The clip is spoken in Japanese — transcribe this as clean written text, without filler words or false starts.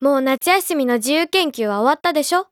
もう夏休みの自由研究は終わったでしょ？